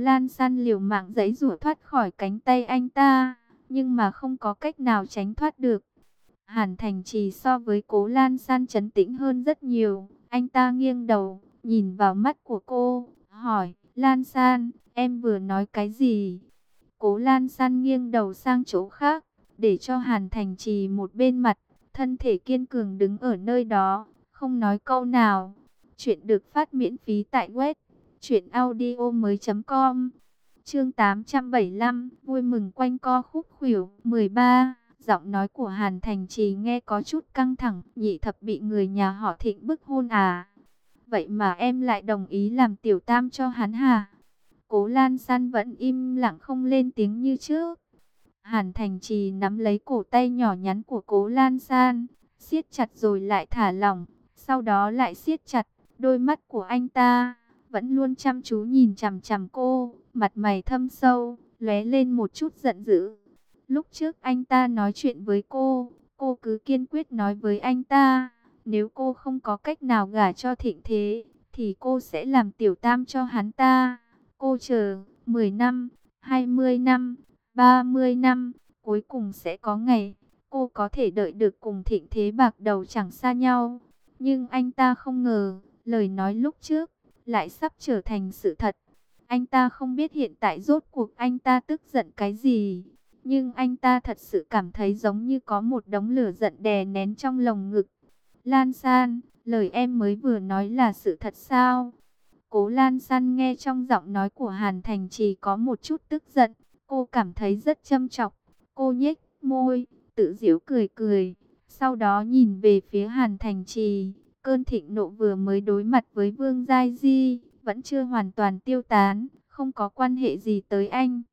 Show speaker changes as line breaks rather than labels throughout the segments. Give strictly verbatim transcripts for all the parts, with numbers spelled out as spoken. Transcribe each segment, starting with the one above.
Lan San liều mạng giãy giụa thoát khỏi cánh tay anh ta, nhưng mà không có cách nào tránh thoát được. Hàn Thành Trì so với Cố Lan San trấn tĩnh hơn rất nhiều. Anh ta nghiêng đầu, nhìn vào mắt của cô, hỏi, Lan San, em vừa nói cái gì? Cố Lan San nghiêng đầu sang chỗ khác, để cho Hàn Thành Trì một bên mặt, thân thể kiên cường đứng ở nơi đó, không nói câu nào. Chuyện được phát miễn phí tại web truyện audio mới chấm com. Chương tám trăm bảy mươi lăm, vui mừng quanh co khúc khuỷu. mười ba. Giọng nói của Hàn Thành Trì nghe có chút căng thẳng. Nhị thập bị người nhà họ Thịnh bức hôn à? Vậy mà em lại đồng ý làm tiểu tam cho hắn hả? Cố Lan San vẫn im lặng không lên tiếng như trước. Hàn Thành Trì nắm lấy cổ tay nhỏ nhắn của Cố Lan San, siết chặt rồi lại thả lỏng, sau đó lại siết chặt. Đôi mắt của anh ta vẫn luôn chăm chú nhìn chằm chằm cô, mặt mày thâm sâu, lóe lên một chút giận dữ. Lúc trước anh ta nói chuyện với cô, cô cứ kiên quyết nói với anh ta, nếu cô không có cách nào gả cho Thịnh Thế, thì cô sẽ làm tiểu tam cho hắn ta. Cô chờ mười năm, hai mươi năm, ba mươi năm, cuối cùng sẽ có ngày cô có thể đợi được cùng Thịnh Thế bạc đầu chẳng xa nhau. Nhưng anh ta không ngờ, lời nói lúc trước lại sắp trở thành sự thật. Anh ta không biết hiện tại rốt cuộc anh ta tức giận cái gì, nhưng anh ta thật sự cảm thấy giống như có một đống lửa giận đè nén trong lồng ngực. Lan San, lời em mới vừa nói là sự thật sao? Cố Lan San nghe trong giọng nói của Hàn Thành Trì có một chút tức giận. Cô cảm thấy rất châm chọc. Cô nhếch môi, tự giễu cười cười. Sau đó nhìn về phía Hàn Thành Trì. Cơn thịnh nộ vừa mới đối mặt với Vương Giai Di vẫn chưa hoàn toàn tiêu tán, không có quan hệ gì tới anh.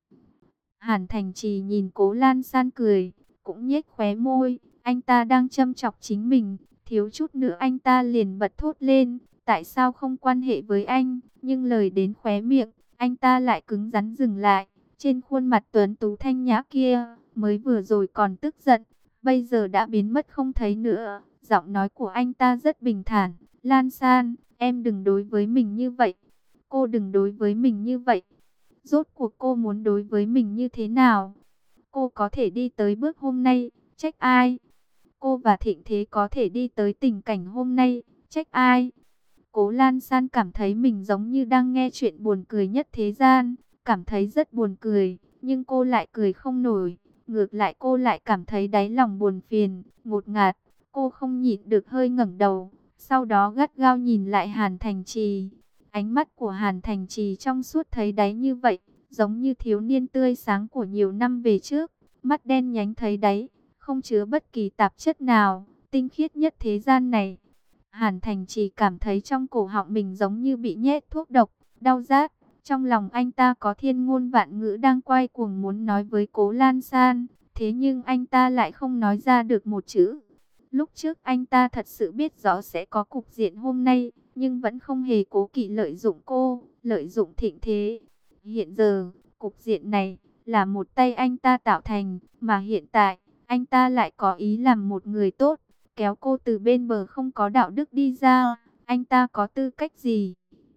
Hàn Thành Trì nhìn Cố Lan San cười, cũng nhếch khóe môi. Anh ta đang châm chọc chính mình. Thiếu chút nữa anh ta liền bật thốt lên, tại sao không quan hệ với anh? Nhưng lời đến khóe miệng, anh ta lại cứng rắn dừng lại. Trên khuôn mặt tuấn tú thanh nhã kia, mới vừa rồi còn tức giận, bây giờ đã biến mất không thấy nữa. Giọng nói của anh ta rất bình thản. Lan San, em đừng đối với mình như vậy. Cô đừng đối với mình như vậy. Rốt cuộc cô muốn đối với mình như thế nào? Cô có thể đi tới bước hôm nay, trách ai? Cô và Thịnh Thế có thể đi tới tình cảnh hôm nay, trách ai? Cố Lan San cảm thấy mình giống như đang nghe chuyện buồn cười nhất thế gian, cảm thấy rất buồn cười, nhưng cô lại cười không nổi. Ngược lại cô lại cảm thấy đáy lòng buồn phiền, ngột ngạt. Cô không nhịn được hơi ngẩng đầu, sau đó gắt gao nhìn lại Hàn Thành Trì. Ánh mắt của Hàn Thành Trì trong suốt thấy đáy như vậy, giống như thiếu niên tươi sáng của nhiều năm về trước. Mắt đen nhánh thấy đáy, không chứa bất kỳ tạp chất nào, tinh khiết nhất thế gian này. Hàn Thành Trì cảm thấy trong cổ họng mình giống như bị nhét thuốc độc, đau rát. Trong lòng anh ta có thiên ngôn vạn ngữ đang quay cuồng muốn nói với Cố Lan San, thế nhưng anh ta lại không nói ra được một chữ. Lúc trước anh ta thật sự biết rõ sẽ có cục diện hôm nay, nhưng vẫn không hề cố kỵ lợi dụng cô, lợi dụng Thịnh Thế. Hiện giờ, cục diện này là một tay anh ta tạo thành, mà hiện tại, anh ta lại có ý làm một người tốt, kéo cô từ bên bờ không có đạo đức đi ra. Anh ta có tư cách gì?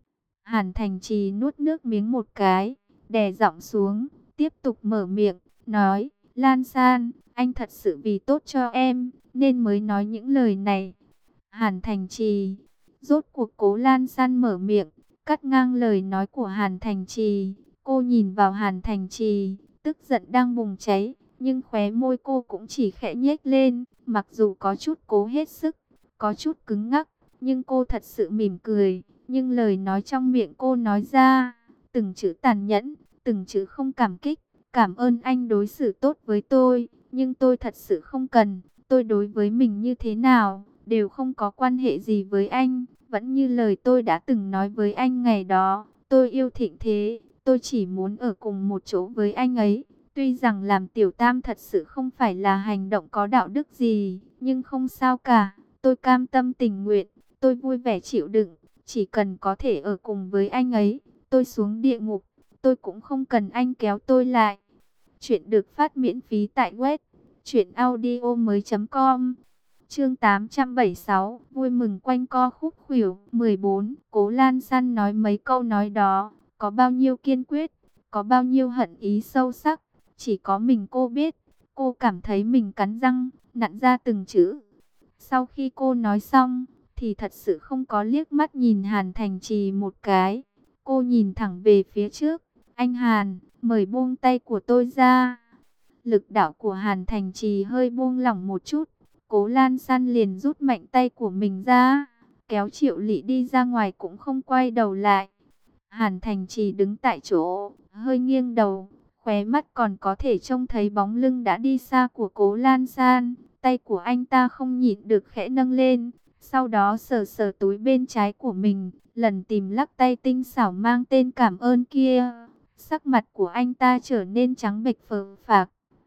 Hàn Thành Trì nuốt nước miếng một cái, đè giọng xuống, tiếp tục mở miệng, nói, Lan San, anh thật sự vì tốt cho em, nên mới nói những lời này. Hàn Thành Trì, rốt cuộc Cố Lan San mở miệng, cắt ngang lời nói của Hàn Thành Trì. Cô nhìn vào Hàn Thành Trì, tức giận đang bùng cháy, nhưng khóe môi cô cũng chỉ khẽ nhếch lên, mặc dù có chút cố hết sức, có chút cứng ngắc, nhưng cô thật sự mỉm cười. Nhưng lời nói trong miệng cô nói ra, từng chữ tàn nhẫn, từng chữ không cảm kích. Cảm ơn anh đối xử tốt với tôi, nhưng tôi thật sự không cần. Tôi đối với mình như thế nào, đều không có quan hệ gì với anh. Vẫn như lời tôi đã từng nói với anh ngày đó, tôi yêu Thịnh Thế, tôi chỉ muốn ở cùng một chỗ với anh ấy. Tuy rằng làm tiểu tam thật sự không phải là hành động có đạo đức gì, nhưng không sao cả, tôi cam tâm tình nguyện, tôi vui vẻ chịu đựng. Chỉ cần có thể ở cùng với anh ấy, tôi xuống địa ngục, tôi cũng không cần anh kéo tôi lại. Chuyện được phát miễn phí tại web truyện audio mới chấm com. Chương tám trăm bảy mươi sáu, vui mừng quanh co khúc khuỷu. mười bốn, Cố Lan San nói mấy câu nói đó, có bao nhiêu kiên quyết, có bao nhiêu hận ý sâu sắc, chỉ có mình cô biết. Cô cảm thấy mình cắn răng, nặn ra từng chữ. Sau khi cô nói xong, thì thật sự không có liếc mắt nhìn Hàn Thành Trì một cái. Cô nhìn thẳng về phía trước. Anh Hàn, mời buông tay của tôi ra. Lực đạo của Hàn Thành Trì hơi buông lỏng một chút. Cố Lan San liền rút mạnh tay của mình ra, kéo Triệu Lị đi ra ngoài cũng không quay đầu lại. Hàn Thành Trì đứng tại chỗ, hơi nghiêng đầu, khóe mắt còn có thể trông thấy bóng lưng đã đi xa của Cố Lan San. Tay của anh ta không nhịn được khẽ nâng lên, sau đó sờ sờ túi bên trái của mình, lần tìm lắc tay tinh xảo mang tên cảm ơn kia. Sắc mặt của anh ta trở nên trắng bệch phờ phạc.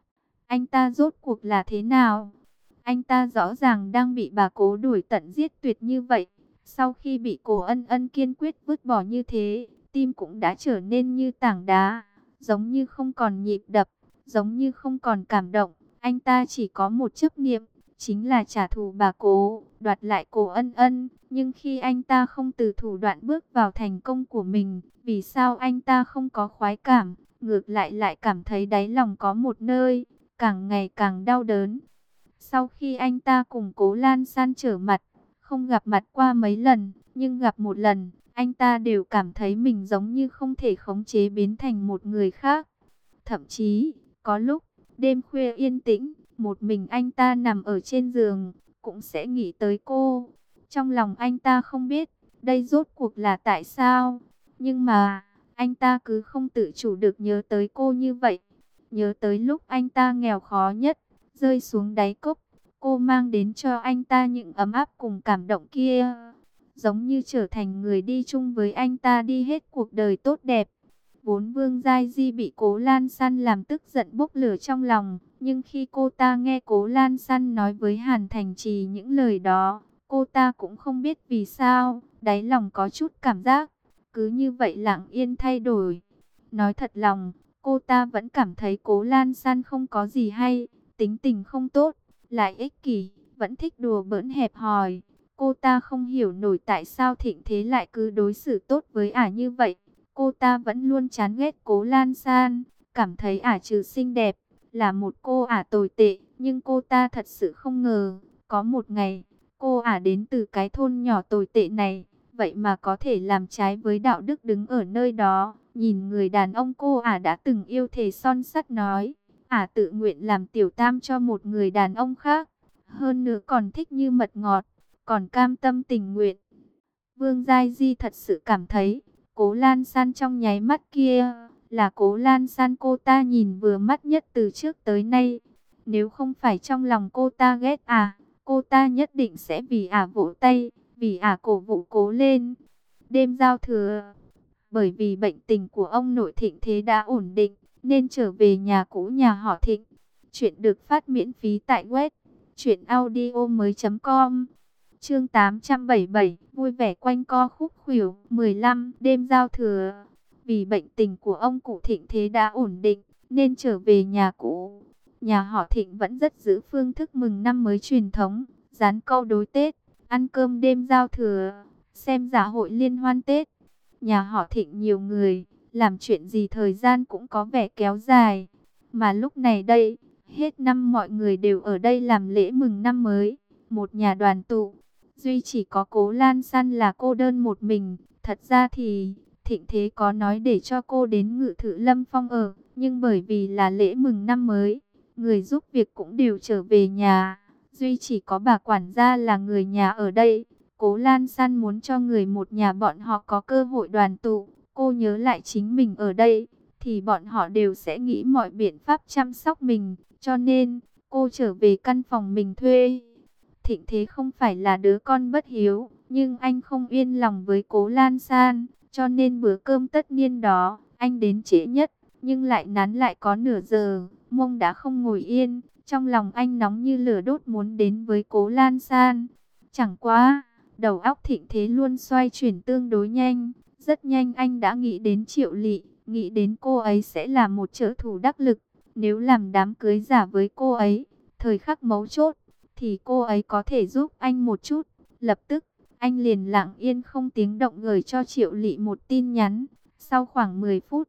Anh ta rốt cuộc là thế nào? Anh ta rõ ràng đang bị bà Cố đuổi tận giết tuyệt như vậy. Sau khi bị Cố Ân Ân kiên quyết vứt bỏ như thế, tim cũng đã trở nên như tảng đá, giống như không còn nhịp đập, giống như không còn cảm động. Anh ta chỉ có một chấp niệm, chính là trả thù bà Cố, đoạt lại Cố Ân Ân. Nhưng khi anh ta không từ thủ đoạn bước vào thành công của mình, vì sao anh ta không có khoái cảm, ngược lại lại cảm thấy đáy lòng có một nơi càng ngày càng đau đớn. Sau khi anh ta cùng Cố Lan San trở mặt, không gặp mặt qua mấy lần, nhưng gặp một lần, anh ta đều cảm thấy mình giống như không thể khống chế biến thành một người khác. Thậm chí, có lúc, đêm khuya yên tĩnh, một mình anh ta nằm ở trên giường, cũng sẽ nghĩ tới cô. Trong lòng anh ta không biết, đây rốt cuộc là tại sao. Nhưng mà, anh ta cứ không tự chủ được nhớ tới cô như vậy. Nhớ tới lúc anh ta nghèo khó nhất, rơi xuống đáy cốc, cô mang đến cho anh ta những ấm áp cùng cảm động kia. Giống như trở thành người đi chung với anh ta đi hết cuộc đời tốt đẹp. Vốn Vương Giai Di bị Cố Lan San làm tức giận bốc lửa trong lòng. Nhưng khi cô ta nghe Cố Lan San nói với Hàn Thành Trì những lời đó, cô ta cũng không biết vì sao, đáy lòng có chút cảm giác, cứ như vậy lặng yên thay đổi. Nói thật lòng, cô ta vẫn cảm thấy Cố Lan San không có gì hay, tính tình không tốt, lại ích kỷ, vẫn thích đùa bỡn hẹp hòi. Cô ta không hiểu nổi tại sao Thịnh Thế lại cứ đối xử tốt với ả như vậy. Cô ta vẫn luôn chán ghét Cố Lan San, cảm thấy ả trừ xinh đẹp, là một cô ả tồi tệ. Nhưng cô ta thật sự không ngờ, có một ngày, cô ả đến từ cái thôn nhỏ tồi tệ này, vậy mà có thể làm trái với đạo đức đứng ở nơi đó. Nhìn người đàn ông cô ả đã từng yêu thề son sắt nói, ả tự nguyện làm tiểu tam cho một người đàn ông khác. Hơn nữa còn thích như mật ngọt, còn cam tâm tình nguyện. Vương Giai Di thật sự cảm thấy, Cố Lan San trong nháy mắt kia, là Cố Lan San cô ta nhìn vừa mắt nhất từ trước tới nay. Nếu không phải trong lòng cô ta ghét à, cô ta nhất định sẽ vì ả vỗ tay, vì ả cổ vũ cố lên. Đêm giao thừa, bởi vì bệnh tình của ông nội Thịnh Thế đã ổn định, nên trở về nhà cũ nhà họ Thịnh. Chuyện được phát miễn phí tại web truyện audio mới chấm com. Chương tám trăm bảy mươi bảy, vui vẻ quanh co khúc khuỷu. Mười lăm, đêm giao thừa. Vì bệnh tình của ông cụ Thịnh Thế đã ổn định, nên trở về nhà cũ. Nhà họ Thịnh vẫn rất giữ phương thức mừng năm mới truyền thống, dán câu đối Tết, ăn cơm đêm giao thừa, xem dạ hội liên hoan Tết. Nhà họ Thịnh nhiều người, làm chuyện gì thời gian cũng có vẻ kéo dài. Mà lúc này đây, hết năm mọi người đều ở đây làm lễ mừng năm mới, một nhà đoàn tụ. Duy chỉ có Cố Lan San là cô đơn một mình. Thật ra thì Thịnh Thế có nói để cho cô đến Ngự Thự Lâm Phong ở, nhưng bởi vì là lễ mừng năm mới, người giúp việc cũng đều trở về nhà. Duy chỉ có bà quản gia là người nhà ở đây. Cố Lan San muốn cho người một nhà bọn họ có cơ hội đoàn tụ. Cô nhớ lại chính mình ở đây, thì bọn họ đều sẽ nghĩ mọi biện pháp chăm sóc mình. Cho nên, cô trở về căn phòng mình thuê. Thịnh Thế không phải là đứa con bất hiếu, nhưng anh không yên lòng với Cố Lan San. Cho nên bữa cơm tất niên đó, anh đến trễ nhất, nhưng lại nán lại có nửa giờ. Mông đã không ngồi yên, trong lòng anh nóng như lửa đốt muốn đến với Cố Lan San. Chẳng quá, đầu óc Thịnh Thế luôn xoay chuyển tương đối nhanh. Rất nhanh anh đã nghĩ đến Triệu Lị, nghĩ đến cô ấy sẽ là một trợ thủ đắc lực. Nếu làm đám cưới giả với cô ấy, thời khắc mấu chốt, thì cô ấy có thể giúp anh một chút. Lập tức, anh liền lặng yên không tiếng động gửi cho Triệu Lị một tin nhắn. Sau khoảng mười phút,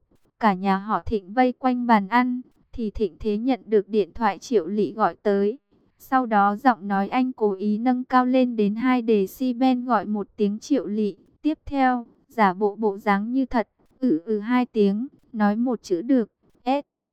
cả nhà họ Thịnh vây quanh bàn ăn, thì Thịnh Thế nhận được điện thoại Triệu Lị gọi tới. Sau đó giọng nói anh cố ý nâng cao lên đến hai decibel gọi một tiếng Triệu Lị. Tiếp theo, giả bộ bộ dáng như thật, ừ ừ hai tiếng, nói một chữ được. S.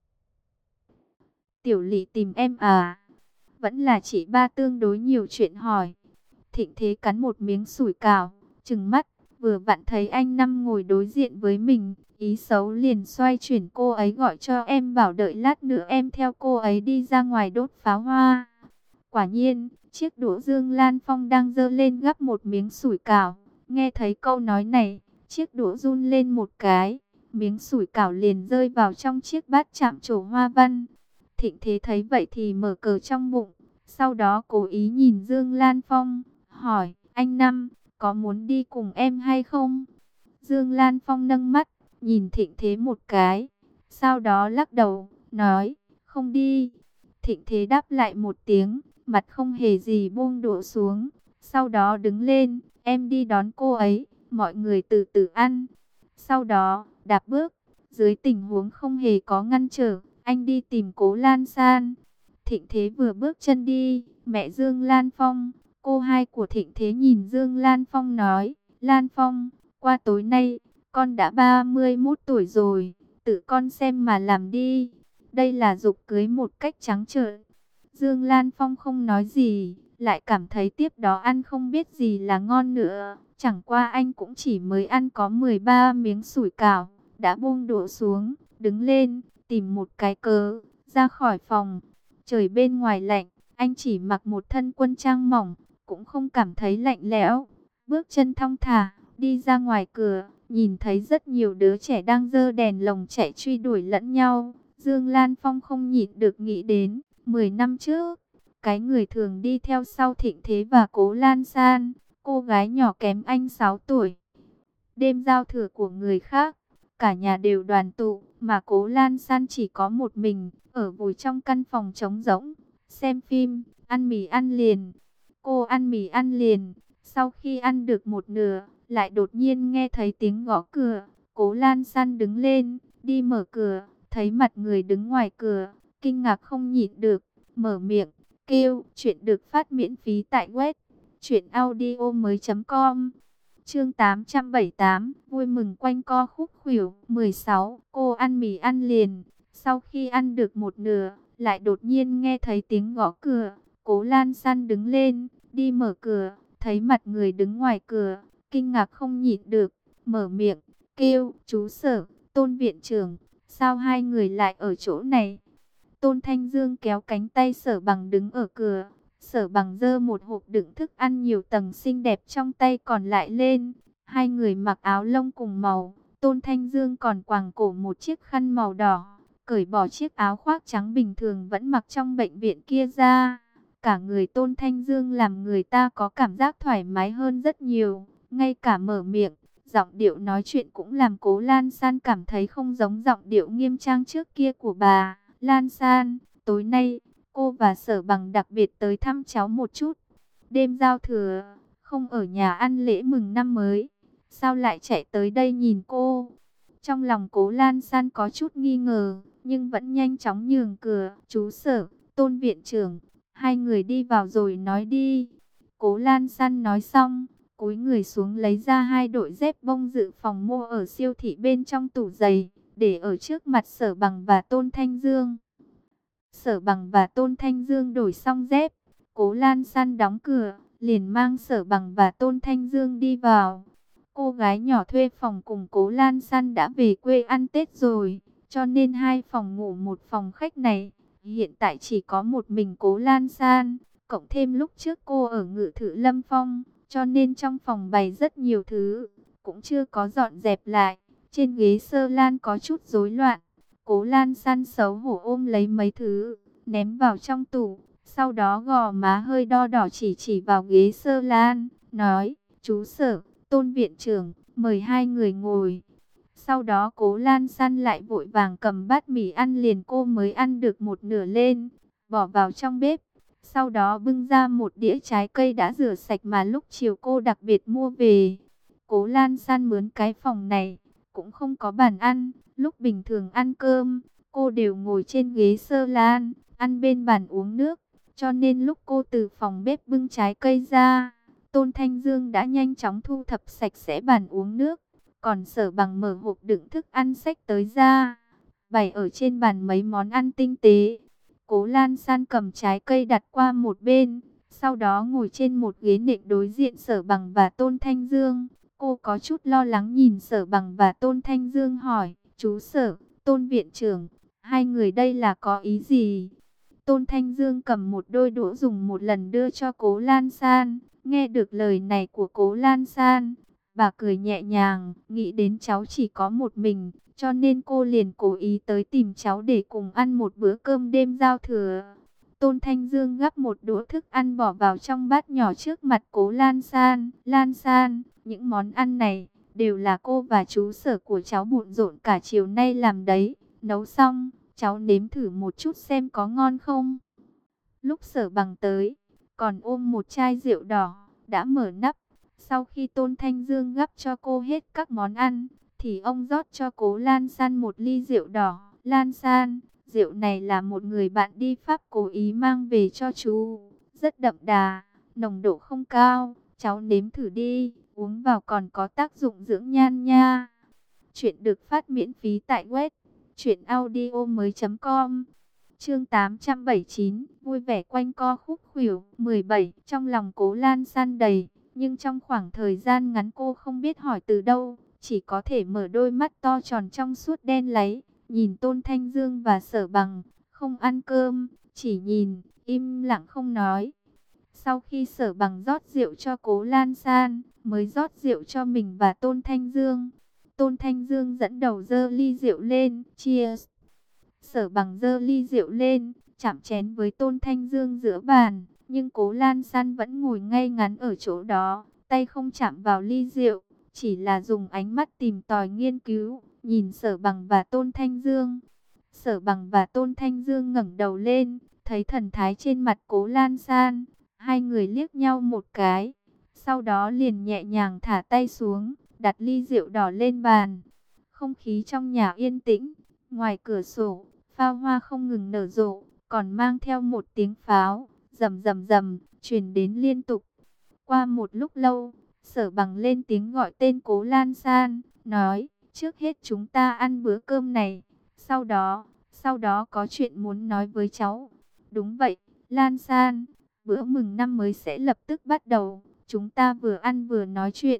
Tiểu Lị tìm em à? Vẫn là chị ba tương đối nhiều chuyện hỏi. Thịnh Thế cắn một miếng sủi cảo, trừng mắt, vừa vặn thấy anh Năm ngồi đối diện với mình, ý xấu liền xoay chuyển cô ấy gọi cho em bảo đợi lát nữa em theo cô ấy đi ra ngoài đốt pháo hoa. Quả nhiên, chiếc đũa Dương Lan Phong đang giơ lên gắp một miếng sủi cảo. Nghe thấy câu nói này, chiếc đũa run lên một cái, miếng sủi cảo liền rơi vào trong chiếc bát chạm trổ hoa văn. Thịnh Thế thấy vậy thì mở cờ trong bụng, sau đó cố ý nhìn Dương Lan Phong, hỏi, anh Năm, có muốn đi cùng em hay không? Dương Lan Phong nâng mắt, nhìn Thịnh Thế một cái, sau đó lắc đầu, nói, không đi. Thịnh Thế đáp lại một tiếng, mặt không hề gì buông đũa xuống, sau đó đứng lên, em đi đón cô ấy, mọi người từ từ ăn. Sau đó, đạp bước, dưới tình huống không hề có ngăn trở, anh đi tìm Cố Lan San. Thịnh Thế vừa bước chân đi, mẹ Dương Lan Phong, cô hai của Thịnh Thế nhìn Dương Lan Phong nói, Lan Phong, qua tối nay, con đã ba mươi mốt tuổi rồi, tự con xem mà làm đi. Đây là giục cưới một cách trắng trợn. Dương Lan Phong không nói gì, lại cảm thấy tiếp đó ăn không biết gì là ngon nữa. Chẳng qua anh cũng chỉ mới ăn có mười ba miếng sủi cảo, đã buông đũa xuống, đứng lên, tìm một cái cớ, ra khỏi phòng. Trời bên ngoài lạnh, anh chỉ mặc một thân quân trang mỏng, cũng không cảm thấy lạnh lẽo. Bước chân thong thả, đi ra ngoài cửa, nhìn thấy rất nhiều đứa trẻ đang giơ đèn lồng chạy truy đuổi lẫn nhau. Dương Lan Phong không nhịn được nghĩ đến, mười năm trước, cái người thường đi theo sau Thịnh Thế và Cố Lan San, cô gái nhỏ kém anh sáu tuổi. Đêm giao thừa của người khác, cả nhà đều đoàn tụ, mà Cố Lan San chỉ có một mình, ở vùi trong căn phòng trống rỗng, xem phim, ăn mì ăn liền. Cô ăn mì ăn liền, sau khi ăn được một nửa, lại đột nhiên nghe thấy tiếng gõ cửa. Cố Lan San đứng lên, đi mở cửa, thấy mặt người đứng ngoài cửa, kinh ngạc không nhịn được, mở miệng, kêu, chuyện được phát miễn phí tại web truyện audio mới chấm com. Chương tám trăm bảy mươi tám, vui mừng quanh co khúc khuỷu. Mười sáu, cô ăn mì ăn liền, sau khi ăn được một nửa, lại đột nhiên nghe thấy tiếng gõ cửa. Cố Lan San đứng lên, đi mở cửa, thấy mặt người đứng ngoài cửa, kinh ngạc không nhịn được, mở miệng, kêu, chú Sở, Tôn viện trưởng, sao hai người lại ở chỗ này? Tôn Thanh Dương kéo cánh tay Sở Bằng đứng ở cửa. Sở Bằng giơ một hộp đựng thức ăn nhiều tầng xinh đẹp trong tay còn lại lên. Hai người mặc áo lông cùng màu. Tôn Thanh Dương còn quàng cổ một chiếc khăn màu đỏ, cởi bỏ chiếc áo khoác trắng bình thường vẫn mặc trong bệnh viện kia ra. Cả người Tôn Thanh Dương làm người ta có cảm giác thoải mái hơn rất nhiều. Ngay cả mở miệng, giọng điệu nói chuyện cũng làm Cố Lan San cảm thấy không giống giọng điệu nghiêm trang trước kia của bà. Lan San, tối nay, cô và Sở Bằng đặc biệt tới thăm cháu một chút. Đêm giao thừa, không ở nhà ăn lễ mừng năm mới, sao lại chạy tới đây nhìn cô? Trong lòng Cố Lan San có chút nghi ngờ, nhưng vẫn nhanh chóng nhường cửa. Chú Sở, Tôn viện trưởng, hai người đi vào rồi nói đi. Cố Lan San nói xong, cúi người xuống lấy ra hai đội dép bông dự phòng mua ở siêu thị bên trong tủ giày, để ở trước mặt Sở Bằng và Tôn Thanh Dương. Sở Bằng và Tôn Thanh Dương đổi xong dép, Cố Lan San đóng cửa, liền mang Sở Bằng và Tôn Thanh Dương đi vào. Cô gái nhỏ thuê phòng cùng Cố Lan San đã về quê ăn Tết rồi, cho nên hai phòng ngủ một phòng khách này, hiện tại chỉ có một mình Cố Lan San, cộng thêm lúc trước cô ở Ngự Thự Lâm Phong, cho nên trong phòng bày rất nhiều thứ, cũng chưa có dọn dẹp lại. Trên ghế sơ lan có chút rối loạn. Cố Lan San xấu hổ ôm lấy mấy thứ, ném vào trong tủ. Sau đó gò má hơi đo đỏ chỉ chỉ vào ghế sơ lan, nói, chú Sở, Tôn viện trưởng, mời hai người ngồi. Sau đó Cố Lan San lại vội vàng cầm bát mì ăn liền cô mới ăn được một nửa lên, bỏ vào trong bếp. Sau đó bưng ra một đĩa trái cây đã rửa sạch mà lúc chiều cô đặc biệt mua về. Cố Lan San mướn cái phòng này, cũng không có bàn ăn. Lúc bình thường ăn cơm, cô đều ngồi trên ghế sơ lan, ăn bên bàn uống nước. Cho nên lúc cô từ phòng bếp bưng trái cây ra, Tôn Thanh Dương đã nhanh chóng thu thập sạch sẽ bàn uống nước. Còn Sở Bằng mở hộp đựng thức ăn xách tới ra, bày ở trên bàn mấy món ăn tinh tế. Cố Lan San cầm trái cây đặt qua một bên, sau đó ngồi trên một ghế nệm đối diện Sở Bằng và Tôn Thanh Dương. Cô có chút lo lắng nhìn Sở Bằng và Tôn Thanh Dương hỏi, chú Sở, Tôn viện trưởng, hai người đây là có ý gì? Tôn Thanh Dương cầm một đôi đũa dùng một lần đưa cho Cố Lan San. Nghe được lời này của Cố Lan San, bà cười nhẹ nhàng, nghĩ đến cháu chỉ có một mình, cho nên cô liền cố ý tới tìm cháu để cùng ăn một bữa cơm đêm giao thừa. Tôn Thanh Dương gắp một đũa thức ăn bỏ vào trong bát nhỏ trước mặt Cố Lan San. Lan San, những món ăn này đều là cô và chú Sở của cháu bận rộn cả chiều nay làm đấy. Nấu xong, cháu nếm thử một chút xem có ngon không. Lúc Sở Bằng tới, còn ôm một chai rượu đỏ, đã mở nắp. Sau khi Tôn Thanh Dương gắp cho cô hết các món ăn, thì ông rót cho Cố Lan San một ly rượu đỏ. Lan San, rượu này là một người bạn đi Pháp cố ý mang về cho chú. Rất đậm đà, nồng độ không cao. Cháu nếm thử đi, uống vào còn có tác dụng dưỡng nhan nha. Chuyện được phát miễn phí tại web truyện audio mới chấm com. Chương tám trăm bảy mươi chín, vui vẻ quanh co khúc khuỷu. Mười bảy, trong lòng Cố Lan San đầy, nhưng trong khoảng thời gian ngắn cô không biết hỏi từ đâu, chỉ có thể mở đôi mắt to tròn trong suốt đen láy, nhìn Tôn Thanh Dương và Sở Bằng, không ăn cơm, chỉ nhìn, im lặng không nói. Sau khi Sở Bằng rót rượu cho Cố Lan San, mới rót rượu cho mình và Tôn Thanh Dương. Tôn Thanh Dương dẫn đầu dơ ly rượu lên, cheers. Sở Bằng dơ ly rượu lên, chạm chén với Tôn Thanh Dương giữa bàn, nhưng Cố Lan San vẫn ngồi ngay ngắn ở chỗ đó, tay không chạm vào ly rượu, chỉ là dùng ánh mắt tìm tòi nghiên cứu, nhìn Sở Bằng và Tôn Thanh Dương. Sở Bằng và Tôn Thanh Dương ngẩng đầu lên, thấy thần thái trên mặt Cố Lan San, hai người liếc nhau một cái, sau đó liền nhẹ nhàng thả tay xuống, đặt ly rượu đỏ lên bàn. Không khí trong nhà yên tĩnh, ngoài cửa sổ, pháo hoa không ngừng nở rộ, còn mang theo một tiếng pháo, rầm rầm rầm, truyền đến liên tục. Qua một lúc lâu, Sở Bằng lên tiếng gọi tên Cố Lan San, nói, trước hết chúng ta ăn bữa cơm này, sau đó, sau đó có chuyện muốn nói với cháu. Đúng vậy, Lan San, bữa mừng năm mới sẽ lập tức bắt đầu, chúng ta vừa ăn vừa nói chuyện.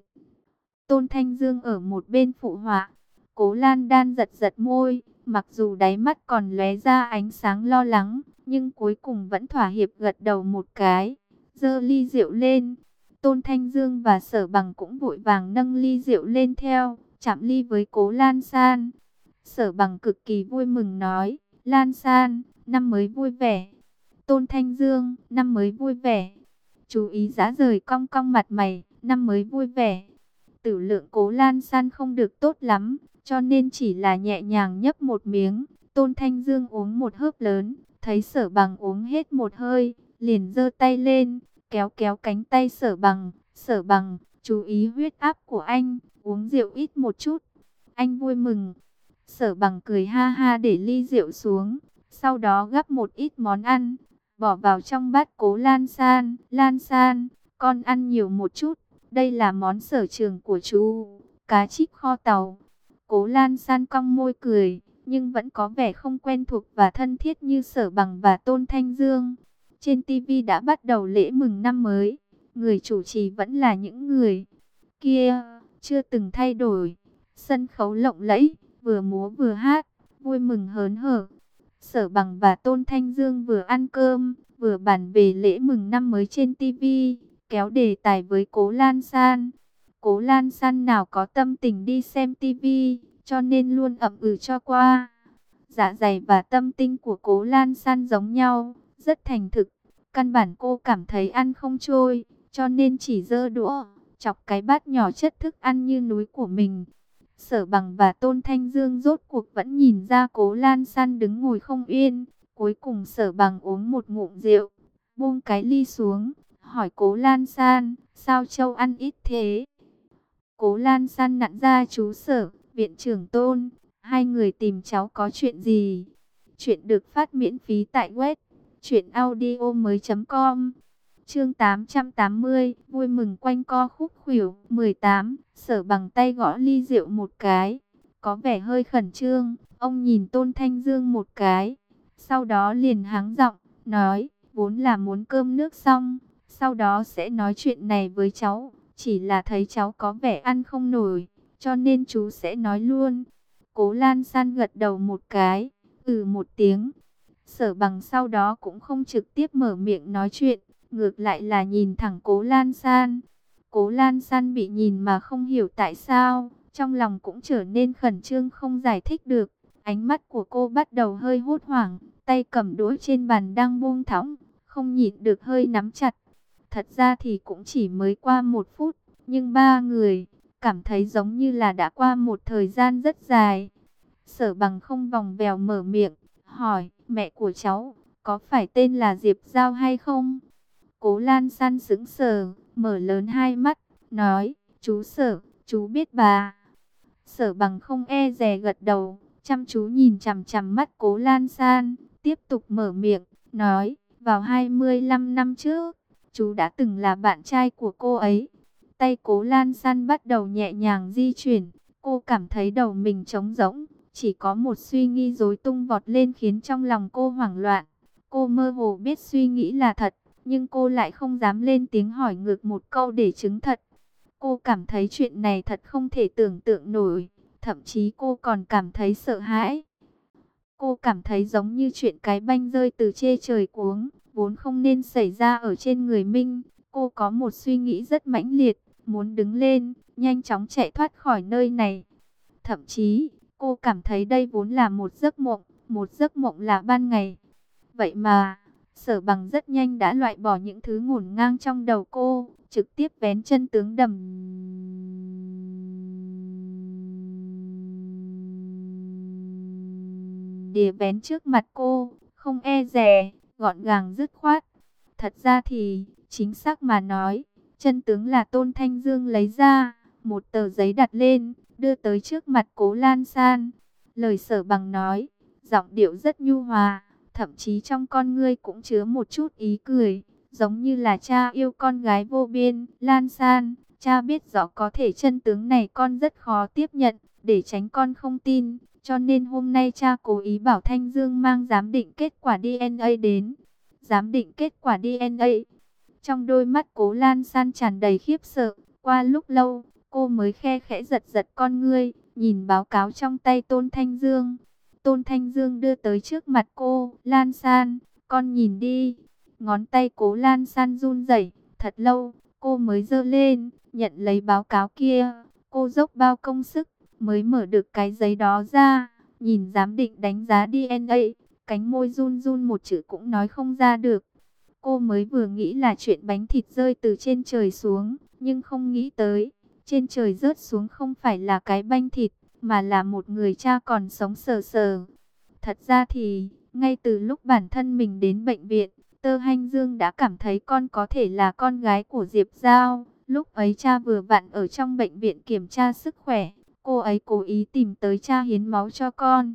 Tôn Thanh Dương ở một bên phụ họa. Cố Lan Đan giật giật môi, mặc dù đáy mắt còn lóe ra ánh sáng lo lắng, nhưng cuối cùng vẫn thỏa hiệp gật đầu một cái, giơ ly rượu lên. Tôn Thanh Dương và Sở Bằng cũng vội vàng nâng ly rượu lên theo, chạm ly với Cố Lan San. Sở Bằng cực kỳ vui mừng nói, Lan San, năm mới vui vẻ. Tôn Thanh Dương, năm mới vui vẻ. Chú ý dã rời cong cong mặt mày, năm mới vui vẻ. Tử lượng Cố Lan San không được tốt lắm, cho nên chỉ là nhẹ nhàng nhấp một miếng. Tôn Thanh Dương uống một hớp lớn, thấy Sở Bằng uống hết một hơi, liền giơ tay lên, kéo kéo cánh tay Sở Bằng. Sở Bằng, chú ý huyết áp của anh, uống rượu ít một chút. Anh vui mừng. Sở Bằng cười ha ha để ly rượu xuống, sau đó gắp một ít món ăn, bỏ vào trong bát Cố Lan San. Lan San, con ăn nhiều một chút, đây là món sở trường của chú, cá chích kho tàu. Cố Lan San cong môi cười, nhưng vẫn có vẻ không quen thuộc và thân thiết như Sở Bằng và Tôn Thanh Dương. Trên ti vi đã bắt đầu lễ mừng năm mới, người chủ trì vẫn là những người kia, chưa từng thay đổi. Sân khấu lộng lẫy, vừa múa vừa hát, vui mừng hớn hở. Sở Bằng và Tôn Thanh Dương vừa ăn cơm, vừa bàn về lễ mừng năm mới trên ti vi, kéo đề tài với Cố Lan San. Cố Lan San nào có tâm tình đi xem ti vi, cho nên luôn ậm ừ cho qua. Dạ dày và tâm tinh của Cố Lan San giống nhau, rất thành thực. Căn bản cô cảm thấy ăn không trôi, cho nên chỉ giơ đũa, chọc cái bát nhỏ chất thức ăn như núi của mình. Sở Bằng và Tôn Thanh Dương rốt cuộc vẫn nhìn ra Cố Lan San đứng ngồi không yên. Cuối cùng Sở Bằng uống một ngụm rượu, buông cái ly xuống, hỏi Cố Lan San, sao Châu ăn ít thế? Cố Lan San nặn ra chú Sở, Viện trưởng Tôn, hai người tìm cháu có chuyện gì? Chuyện được phát miễn phí tại web truyện audio mới com. Chương tám trăm tám mươi, vui mừng quanh co khúc khuỷu. Mười tám, Sở Bằng tay gõ ly rượu một cái, có vẻ hơi khẩn trương. Ông nhìn Tôn Thanh Dương một cái, sau đó liền hắng giọng, nói, vốn là muốn cơm nước xong, sau đó sẽ nói chuyện này với cháu. Chỉ là thấy cháu có vẻ ăn không nổi, cho nên chú sẽ nói luôn. Cố Lan San gật đầu một cái, ừ một tiếng. Sở Bằng sau đó cũng không trực tiếp mở miệng nói chuyện, ngược lại là nhìn thẳng Cố Lan San. Cố Lan San bị nhìn mà không hiểu tại sao, trong lòng cũng trở nên khẩn trương không giải thích được. Ánh mắt của cô bắt đầu hơi hốt hoảng, tay cầm đũa trên bàn đang buông thõng, không nhịn được hơi nắm chặt. Thật ra thì cũng chỉ mới qua một phút, nhưng ba người cảm thấy giống như là đã qua một thời gian rất dài. Sở Bằng không vòng vèo mở miệng, hỏi, mẹ của cháu có phải tên là Diệp Giao hay không? Cố Lan San sững sờ, mở lớn hai mắt, nói, chú Sở, chú biết bà. Sở Bằng không e dè gật đầu, chăm chú nhìn chằm chằm mắt Cố Lan San, tiếp tục mở miệng, nói, vào hai mươi lăm năm trước, chú đã từng là bạn trai của cô ấy. Tay Cố Lan San bắt đầu nhẹ nhàng di chuyển, cô cảm thấy đầu mình trống rỗng, chỉ có một suy nghĩ rối tung vọt lên khiến trong lòng cô hoảng loạn. Cô mơ hồ biết suy nghĩ là thật, nhưng cô lại không dám lên tiếng hỏi ngược một câu để chứng thật. Cô cảm thấy chuyện này thật không thể tưởng tượng nổi, thậm chí cô còn cảm thấy sợ hãi. Cô cảm thấy giống như chuyện cái banh rơi từ trên trời cuống, vốn không nên xảy ra ở trên người Minh. Cô có một suy nghĩ rất mãnh liệt, muốn đứng lên, nhanh chóng chạy thoát khỏi nơi này. Thậm chí, cô cảm thấy đây vốn là một giấc mộng, một giấc mộng là ban ngày. Vậy mà, Sở Bằng rất nhanh đã loại bỏ những thứ ngổn ngang trong đầu cô, trực tiếp vén chân tướng đầm đìa vén trước mặt cô, không e dè, gọn gàng dứt khoát. Thật ra thì, chính xác mà nói, chân tướng là Tôn Thanh Dương lấy ra một tờ giấy đặt lên, đưa tới trước mặt Cố Lan San. Lời Sở Bằng nói, giọng điệu rất nhu hòa, thậm chí trong con ngươi cũng chứa một chút ý cười, giống như là cha yêu con gái vô biên. Lan San, cha biết rõ có thể chân tướng này con rất khó tiếp nhận, để tránh con không tin, cho nên hôm nay cha cố ý bảo Thanh Dương mang giám định kết quả đê en a đến. Giám định kết quả đê en a. Trong đôi mắt Cố Lan San tràn đầy khiếp sợ, qua lúc lâu, cô mới khe khẽ giật giật con ngươi, nhìn báo cáo trong tay Tôn Thanh Dương. Tôn Thanh Dương đưa tới trước mặt cô, Lan San, con nhìn đi. Ngón tay Cố Lan San run rẩy, thật lâu, cô mới giơ lên, nhận lấy báo cáo kia. Cô dốc bao công sức, mới mở được cái giấy đó ra, nhìn giám định đánh giá đê en a, cánh môi run run một chữ cũng nói không ra được. Cô mới vừa nghĩ là chuyện bánh thịt rơi từ trên trời xuống, nhưng không nghĩ tới, trên trời rớt xuống không phải là cái bánh thịt, mà là một người cha còn sống sờ sờ. Thật ra thì, ngay từ lúc bản thân mình đến bệnh viện, Tơ Hanh Dương đã cảm thấy con có thể là con gái của Diệp Giao. Lúc ấy cha vừa vặn ở trong bệnh viện kiểm tra sức khỏe, cô ấy cố ý tìm tới cha hiến máu cho con.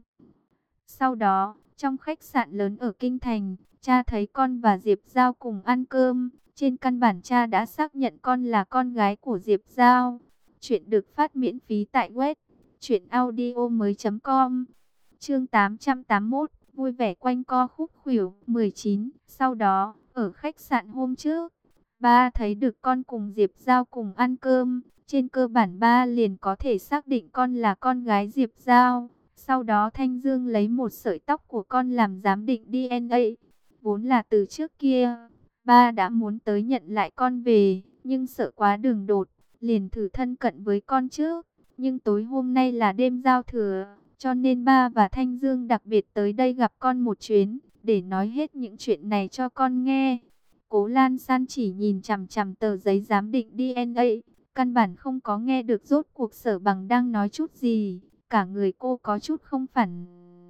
Sau đó, trong khách sạn lớn ở Kinh Thành, cha thấy con và Diệp Giao cùng ăn cơm. Trên căn bản cha đã xác nhận con là con gái của Diệp Giao. Chuyện được phát miễn phí tại web truyện audio mới com. Chương tám trăm tám mươi mốt, vui vẻ quanh co khúc khuỷu. Mười chín, sau đó, ở khách sạn hôm trước, ba thấy được con cùng Diệp Giao cùng ăn cơm. Trên cơ bản ba liền có thể xác định con là con gái Diệp Giao. Sau đó Thanh Dương lấy một sợi tóc của con làm giám định đê en a. Vốn là từ trước kia, ba đã muốn tới nhận lại con về, nhưng sợ quá đường đột, liền thử thân cận với con trước. Nhưng tối hôm nay là đêm giao thừa, cho nên ba và Thanh Dương đặc biệt tới đây gặp con một chuyến, để nói hết những chuyện này cho con nghe. Cố Lan San chỉ nhìn chằm chằm tờ giấy giám định đê en a, căn bản không có nghe được rốt cuộc Sở Bằng đang nói chút gì. Cả người cô có chút không phản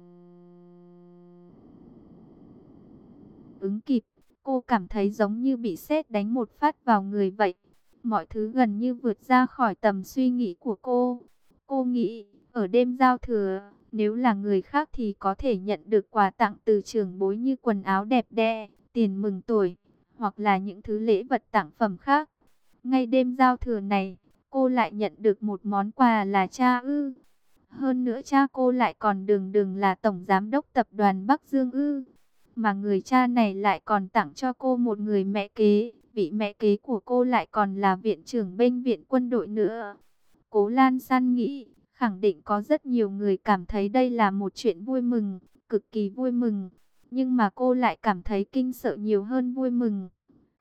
ứng kịp. Cô cảm thấy giống như bị sét đánh một phát vào người vậy. Mọi thứ gần như vượt ra khỏi tầm suy nghĩ của cô. Cô nghĩ, ở đêm giao thừa, nếu là người khác thì có thể nhận được quà tặng từ trưởng bối như quần áo đẹp đẽ, tiền mừng tuổi, hoặc là những thứ lễ vật tặng phẩm khác. Ngay đêm giao thừa này, cô lại nhận được một món quà là cha ư. Hơn nữa cha cô lại còn đường đường là tổng giám đốc tập đoàn Bắc Dương ư. Mà người cha này lại còn tặng cho cô một người mẹ kế. Vị mẹ kế của cô lại còn là viện trưởng binh viện quân đội nữa. Cố Lan San nghĩ, khẳng định có rất nhiều người cảm thấy đây là một chuyện vui mừng, cực kỳ vui mừng. Nhưng mà cô lại cảm thấy kinh sợ nhiều hơn vui mừng.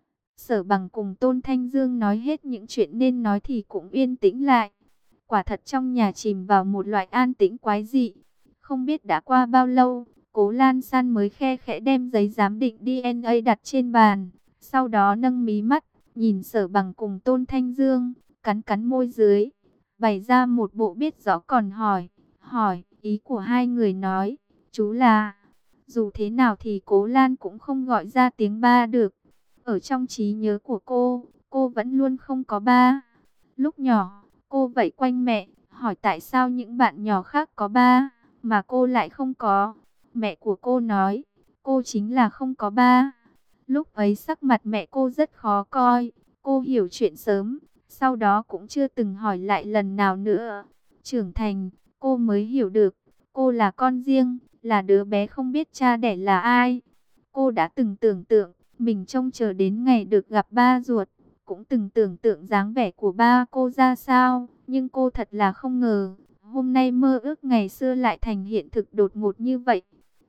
Sở Bằng cùng Tôn Thanh Dương nói hết những chuyện nên nói thì cũng yên tĩnh lại. Quả thật trong nhà chìm vào một loại an tĩnh quái dị. Không biết đã qua bao lâu, Cố Lan San mới khe khẽ đem giấy giám định đê en a đặt trên bàn. Sau đó nâng mí mắt, nhìn Sở Bằng cùng Tôn Thanh Dương, cắn cắn môi dưới, bày ra một bộ biết rõ còn hỏi. Hỏi, ý của hai người nói, chú là... Dù thế nào thì Cố Lan cũng không gọi ra tiếng ba được. Ở trong trí nhớ của cô, cô vẫn luôn không có ba. Lúc nhỏ, cô vẫy quanh mẹ, hỏi tại sao những bạn nhỏ khác có ba, mà cô lại không có. Mẹ của cô nói, cô chính là không có ba. Lúc ấy sắc mặt mẹ cô rất khó coi, cô hiểu chuyện sớm, sau đó cũng chưa từng hỏi lại lần nào nữa. Trưởng thành, cô mới hiểu được, cô là con riêng, là đứa bé không biết cha đẻ là ai. Cô đã từng tưởng tượng, mình trông chờ đến ngày được gặp ba ruột, cũng từng tưởng tượng dáng vẻ của ba cô ra sao, nhưng cô thật là không ngờ, hôm nay mơ ước ngày xưa lại thành hiện thực đột ngột như vậy.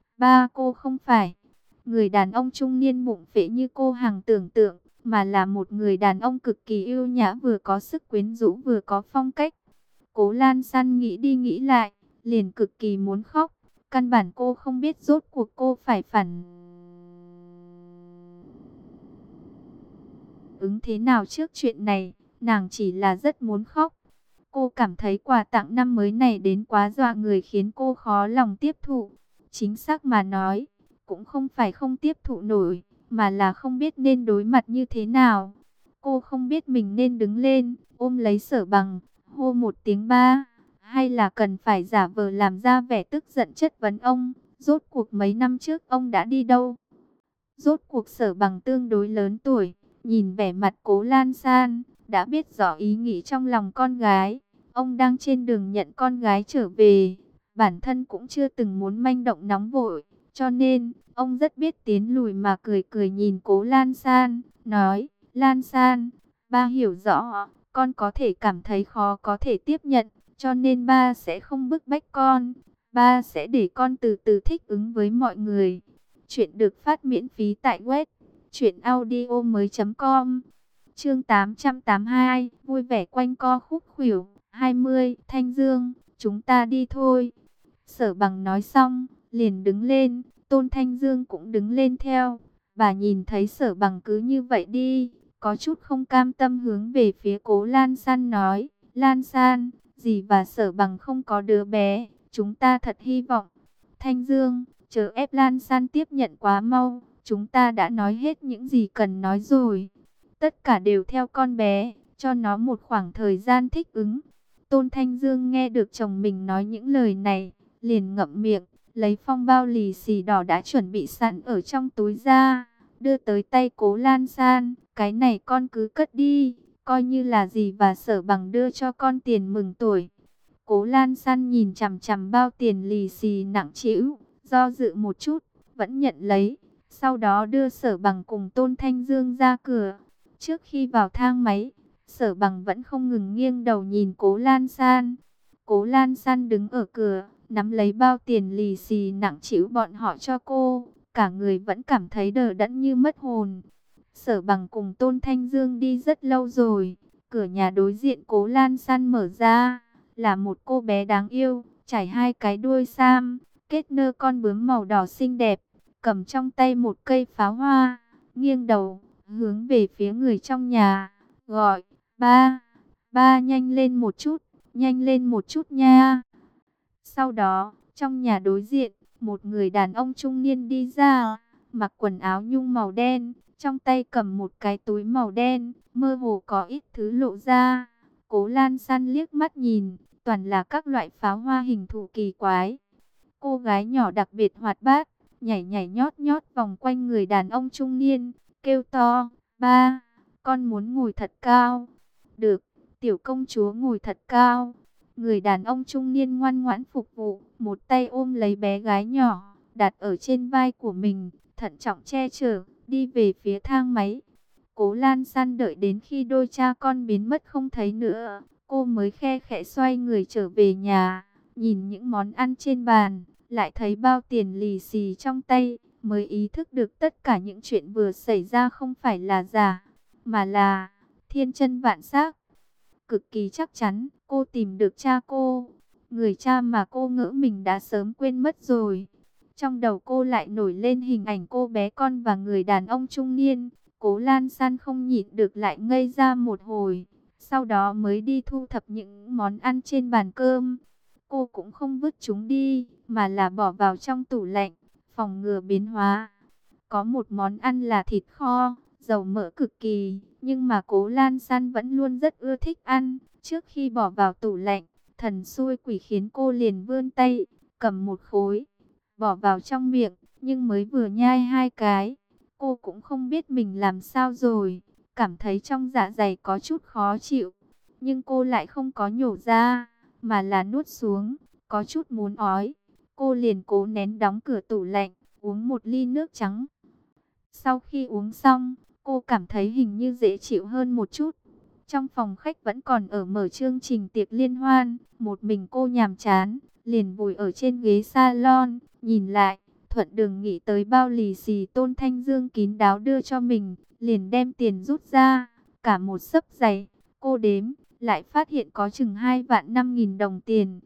Ba cô không phải người đàn ông trung niên bụng phệ như cô hằng tưởng tượng, mà là một người đàn ông cực kỳ yêu nhã, vừa có sức quyến rũ vừa có phong cách. Cố Lan San nghĩ đi nghĩ lại, liền cực kỳ muốn khóc. Căn bản cô không biết rốt cuộc cô phải phản ứng thế nào trước chuyện này, nàng chỉ là rất muốn khóc. Cô cảm thấy quà tặng năm mới này đến quá dọa người khiến cô khó lòng tiếp thụ. Chính xác mà nói, cũng không phải không tiếp thụ nổi, mà là không biết nên đối mặt như thế nào. Cô không biết mình nên đứng lên, ôm lấy Sở Bằng, hô một tiếng ba, hay là cần phải giả vờ làm ra vẻ tức giận chất vấn ông. Rốt cuộc mấy năm trước ông đã đi đâu? Rốt cuộc Sở Bằng tương đối lớn tuổi, nhìn vẻ mặt Cố Lan San, đã biết rõ ý nghĩ trong lòng con gái. Ông đang trên đường nhận con gái trở về, bản thân cũng chưa từng muốn manh động nóng vội, cho nên ông rất biết tiến lùi mà cười cười nhìn Cố Lan San, nói, Lan San, ba hiểu rõ, con có thể cảm thấy khó có thể tiếp nhận, cho nên ba sẽ không bức bách con, ba sẽ để con từ từ thích ứng với mọi người. Chuyện được phát miễn phí tại web truyện audio mới.com. Chương tám trăm tám mươi hai, vui vẻ quanh co khúc khuỷu. hai mươi, Thanh Dương, chúng ta đi thôi. Sở Bằng nói xong, liền đứng lên, Tôn Thanh Dương cũng đứng lên theo. Bà nhìn thấy Sở Bằng cứ như vậy đi, có chút không cam tâm hướng về phía Cố Lan San nói, Lan San, dì và Sở Bằng không có đứa bé, chúng ta thật hy vọng. Thanh Dương, chờ ép Lan San tiếp nhận quá mau, chúng ta đã nói hết những gì cần nói rồi. Tất cả đều theo con bé, cho nó một khoảng thời gian thích ứng. Tôn Thanh Dương nghe được chồng mình nói những lời này, liền ngậm miệng, lấy phong bao lì xì đỏ đã chuẩn bị sẵn ở trong túi ra, đưa tới tay Cố Lan San. Cái này con cứ cất đi, coi như là gì và Sở Bằng đưa cho con tiền mừng tuổi. Cố Lan San nhìn chằm chằm bao tiền lì xì nặng trĩu, do dự một chút, vẫn nhận lấy. Sau đó đưa Sở Bằng cùng Tôn Thanh Dương ra cửa. Trước khi vào thang máy, Sở Bằng vẫn không ngừng nghiêng đầu nhìn Cố Lan San. Cố Lan San đứng ở cửa, nắm lấy bao tiền lì xì nặng trĩu bọn họ cho cô. Cả người vẫn cảm thấy đờ đẫn như mất hồn. Sở Bằng cùng Tôn Thanh Dương đi rất lâu rồi. Cửa nhà đối diện Cố Lan San mở ra, là một cô bé đáng yêu, trải hai cái đuôi sam, kết nơ con bướm màu đỏ xinh đẹp, cầm trong tay một cây pháo hoa, nghiêng đầu, hướng về phía người trong nhà, gọi, ba, ba nhanh lên một chút, nhanh lên một chút nha. Sau đó, trong nhà đối diện, một người đàn ông trung niên đi ra, mặc quần áo nhung màu đen, trong tay cầm một cái túi màu đen, mơ hồ có ít thứ lộ ra. Cố Lan San liếc mắt nhìn, toàn là các loại pháo hoa hình thù kỳ quái. Cô gái nhỏ đặc biệt hoạt bát, nhảy nhảy nhót nhót vòng quanh người đàn ông trung niên, kêu to, ba, con muốn ngồi thật cao. Được, tiểu công chúa ngồi thật cao. Người đàn ông trung niên ngoan ngoãn phục vụ, một tay ôm lấy bé gái nhỏ, đặt ở trên vai của mình, thận trọng che chở, đi về phía thang máy. Cố Lan San đợi đến khi đôi cha con biến mất không thấy nữa, cô mới khe khẽ xoay người trở về nhà, nhìn những món ăn trên bàn, lại thấy bao tiền lì xì trong tay, mới ý thức được tất cả những chuyện vừa xảy ra không phải là giả, mà là thiên chân vạn xác. Cực kỳ chắc chắn, cô tìm được cha cô, người cha mà cô ngỡ mình đã sớm quên mất rồi. Trong đầu cô lại nổi lên hình ảnh cô bé con và người đàn ông trung niên. Cố Lan San không nhịn được lại ngây ra một hồi, sau đó mới đi thu thập những món ăn trên bàn cơm. Cô cũng không vứt chúng đi, mà là bỏ vào trong tủ lạnh, phòng ngừa biến hóa. Có một món ăn là thịt kho, dầu mỡ cực kỳ, nhưng mà Cố Lan San vẫn luôn rất ưa thích ăn. Trước khi bỏ vào tủ lạnh, thần xui quỷ khiến cô liền vươn tay, cầm một khối, bỏ vào trong miệng, nhưng mới vừa nhai hai cái, cô cũng không biết mình làm sao rồi, cảm thấy trong dạ dày có chút khó chịu, nhưng cô lại không có nhổ ra, mà là nuốt xuống, có chút muốn ói. Cô liền cố nén đóng cửa tủ lạnh, uống một ly nước trắng. Sau khi uống xong, cô cảm thấy hình như dễ chịu hơn một chút. Trong phòng khách vẫn còn ở mở chương trình tiệc liên hoan, một mình cô nhàm chán, liền vùi ở trên ghế salon, nhìn lại, thuận đường nghĩ tới bao lì xì Tôn Thanh Dương kín đáo đưa cho mình, liền đem tiền rút ra, cả một xấp giày, cô đếm, lại phát hiện có chừng hai vạn năm nghìn đồng tiền.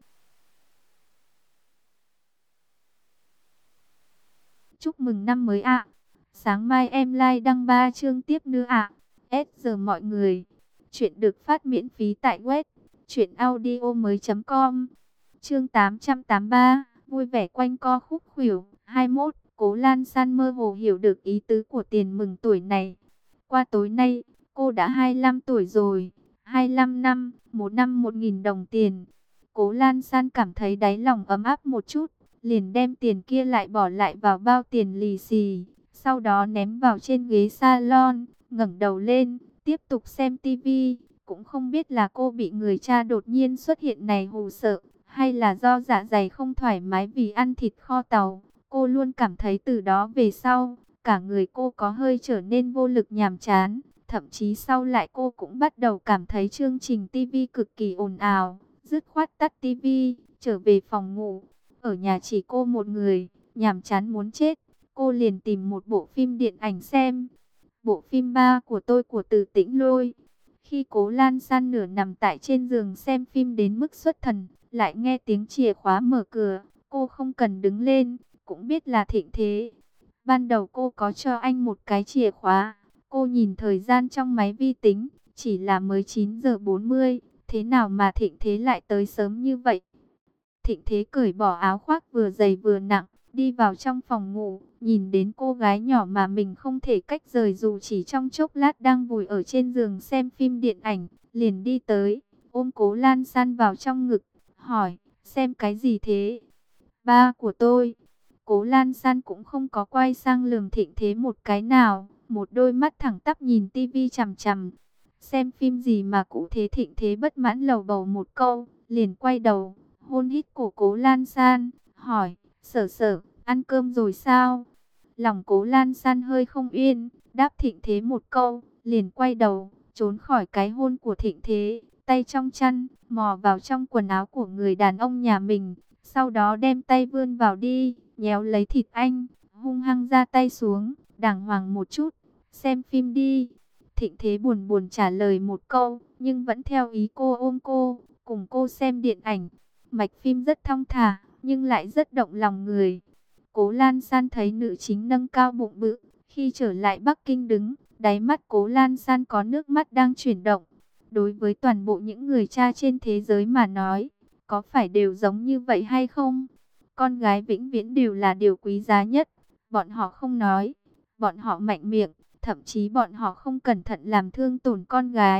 Chúc mừng năm mới ạ! Sáng mai em like đăng ba chương tiếp nữa ạ. À. S giờ mọi người. Chuyện được phát miễn phí tại web truyện audio mới chấm com. Chương tám trăm tám mươi ba. Vui vẻ quanh co khúc khuỷu. hai mươi mốt. Cố Lan San mơ hồ hiểu được ý tứ của tiền mừng tuổi này. Qua tối nay, cô đã hai mươi lăm tuổi rồi. hai mươi lăm năm, một năm một nghìn đồng tiền. Cố Lan San cảm thấy đáy lòng ấm áp một chút, liền đem tiền kia lại bỏ lại vào bao tiền lì xì, sau đó ném vào trên ghế salon, ngẩng đầu lên, tiếp tục xem tivi. Cũng không biết là cô bị người cha đột nhiên xuất hiện này hù sợ, hay là do dạ dày không thoải mái vì ăn thịt kho tàu. Cô luôn cảm thấy từ đó về sau, cả người cô có hơi trở nên vô lực nhàm chán. Thậm chí sau lại cô cũng bắt đầu cảm thấy chương trình tivi cực kỳ ồn ào, dứt khoát tắt tivi, trở về phòng ngủ. Ở nhà chỉ cô một người, nhàm chán muốn chết, cô liền tìm một bộ phim điện ảnh xem. Bộ phim Ba của tôi của Từ Tĩnh Lôi. Khi Cố Lan San nửa nằm tại trên giường xem phim đến mức xuất thần, lại nghe tiếng chìa khóa mở cửa, cô không cần đứng lên, cũng biết là Thịnh Thế. Ban đầu cô có cho anh một cái chìa khóa, cô nhìn thời gian trong máy vi tính, chỉ là mới chín giờ bốn mươi, thế nào mà Thịnh Thế lại tới sớm như vậy? Thịnh Thế cởi bỏ áo khoác vừa dày vừa nặng, đi vào trong phòng ngủ, nhìn đến cô gái nhỏ mà mình không thể cách rời dù chỉ trong chốc lát đang vùi ở trên giường xem phim điện ảnh, liền đi tới, ôm Cố Lan San vào trong ngực, hỏi, xem cái gì thế? Ba của tôi. Cố Lan San cũng không có quay sang lườm Thịnh Thế một cái nào, một đôi mắt thẳng tắp nhìn tivi chằm chằm. Xem phim gì mà cụ thế? Thịnh Thế bất mãn lầu bầu một câu, liền quay đầu, hôn hít cổ Cố Lan San, hỏi, Sở Sở, ăn cơm rồi sao? Lòng Cố Lan San hơi không yên, đáp Thịnh Thế một câu, liền quay đầu, trốn khỏi cái hôn của Thịnh Thế, tay trong chăn, mò vào trong quần áo của người đàn ông nhà mình, sau đó đem tay vươn vào đi, nhéo lấy thịt anh, hung hăng ra tay xuống, đàng hoàng một chút, xem phim đi. Thịnh Thế buồn buồn trả lời một câu, nhưng vẫn theo ý cô ôm cô, cùng cô xem điện ảnh. Mạch phim rất thong thả, nhưng lại rất động lòng người. Cố Lan San thấy nữ chính nâng cao bụng bự, khi trở lại Bắc Kinh đứng, đáy mắt Cố Lan San có nước mắt đang chuyển động. Đối với toàn bộ những người cha trên thế giới mà nói, có phải đều giống như vậy hay không? Con gái vĩnh viễn đều là điều quý giá nhất. Bọn họ không nói, bọn họ mạnh miệng, thậm chí bọn họ không cẩn thận làm thương tổn con gái.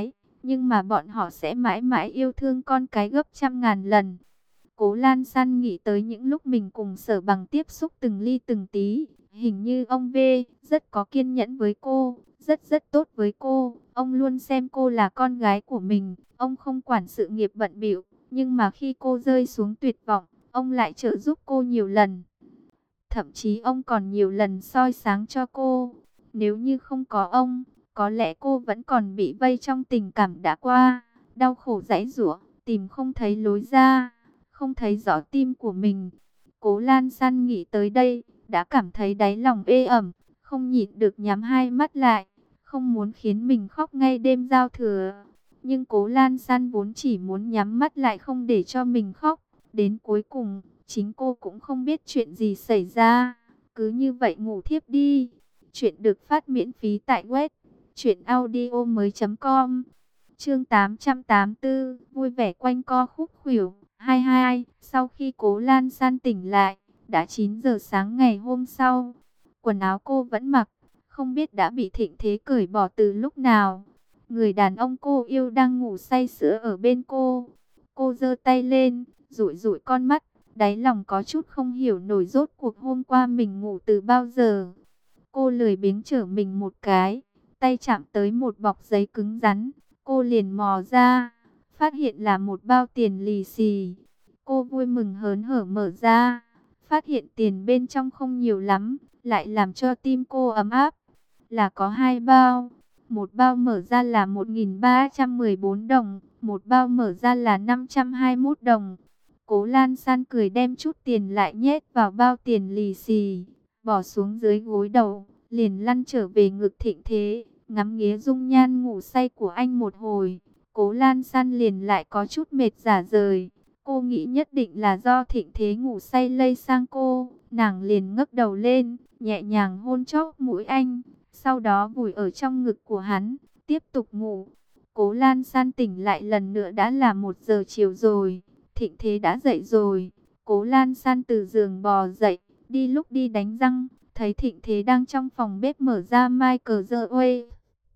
nhưng mà bọn họ sẽ mãi mãi yêu thương con cái gấp trăm ngàn lần. Cố Lan San nghĩ tới những lúc mình cùng Sở Bằng tiếp xúc từng ly từng tí. Hình như ông V rất có kiên nhẫn với cô, rất rất tốt với cô. Ông luôn xem cô là con gái của mình, ông không quản sự nghiệp bận bịu. Nhưng mà khi cô rơi xuống tuyệt vọng, ông lại trợ giúp cô nhiều lần. Thậm chí ông còn nhiều lần soi sáng cho cô. Nếu như không có ông, có lẽ cô vẫn còn bị vây trong tình cảm đã qua, đau khổ giãy giụa, tìm không thấy lối ra, không thấy rõ tim của mình. Cố Lan San nghĩ tới đây, đã cảm thấy đáy lòng ê ẩm, không nhịn được nhắm hai mắt lại, không muốn khiến mình khóc ngay đêm giao thừa. Nhưng Cố Lan San vốn chỉ muốn nhắm mắt lại không để cho mình khóc. Đến cuối cùng, chính cô cũng không biết chuyện gì xảy ra. Cứ như vậy ngủ thiếp đi. Chuyện được phát miễn phí tại web truyện audio mới chấm com. Chương tám trăm tám mươi tư, vui vẻ quanh co khúc khuỷu. hai hai, sau khi Cố Lan San tỉnh lại, đã chín giờ sáng ngày hôm sau. Quần áo cô vẫn mặc, không biết đã bị Thịnh Thế cởi bỏ từ lúc nào. Người đàn ông cô yêu đang ngủ say sưa ở bên cô. Cô giơ tay lên, dụi dụi con mắt, đáy lòng có chút không hiểu nổi rốt cuộc hôm qua mình ngủ từ bao giờ. Cô lười biếng trở mình một cái, tay chạm tới một bọc giấy cứng rắn, cô liền mò ra, phát hiện là một bao tiền lì xì. Cô vui mừng hớn hở mở ra, phát hiện tiền bên trong không nhiều lắm, lại làm cho tim cô ấm áp. Là có hai bao, một bao mở ra là một nghìn ba trăm mười bốn đồng, một bao mở ra là năm trăm hai mươi mốt đồng. Cố Lan San cười đem chút tiền lại nhét vào bao tiền lì xì, bỏ xuống dưới gối đầu, liền lăn trở về ngực Thịnh Thế, ngắm nghía dung nhan ngủ say của anh một hồi. Cố Lan San liền lại có chút mệt rả rời. Cô nghĩ nhất định là do Thịnh Thế ngủ say lây sang cô. Nàng liền ngước đầu lên, nhẹ nhàng hôn chóp mũi anh, sau đó vùi ở trong ngực của hắn, tiếp tục ngủ. Cố Lan San tỉnh lại lần nữa đã là một giờ chiều rồi. Thịnh Thế đã dậy rồi. Cố Lan San từ giường bò dậy, đi lúc đi đánh răng, thấy Thịnh Thế đang trong phòng bếp mở ra microwave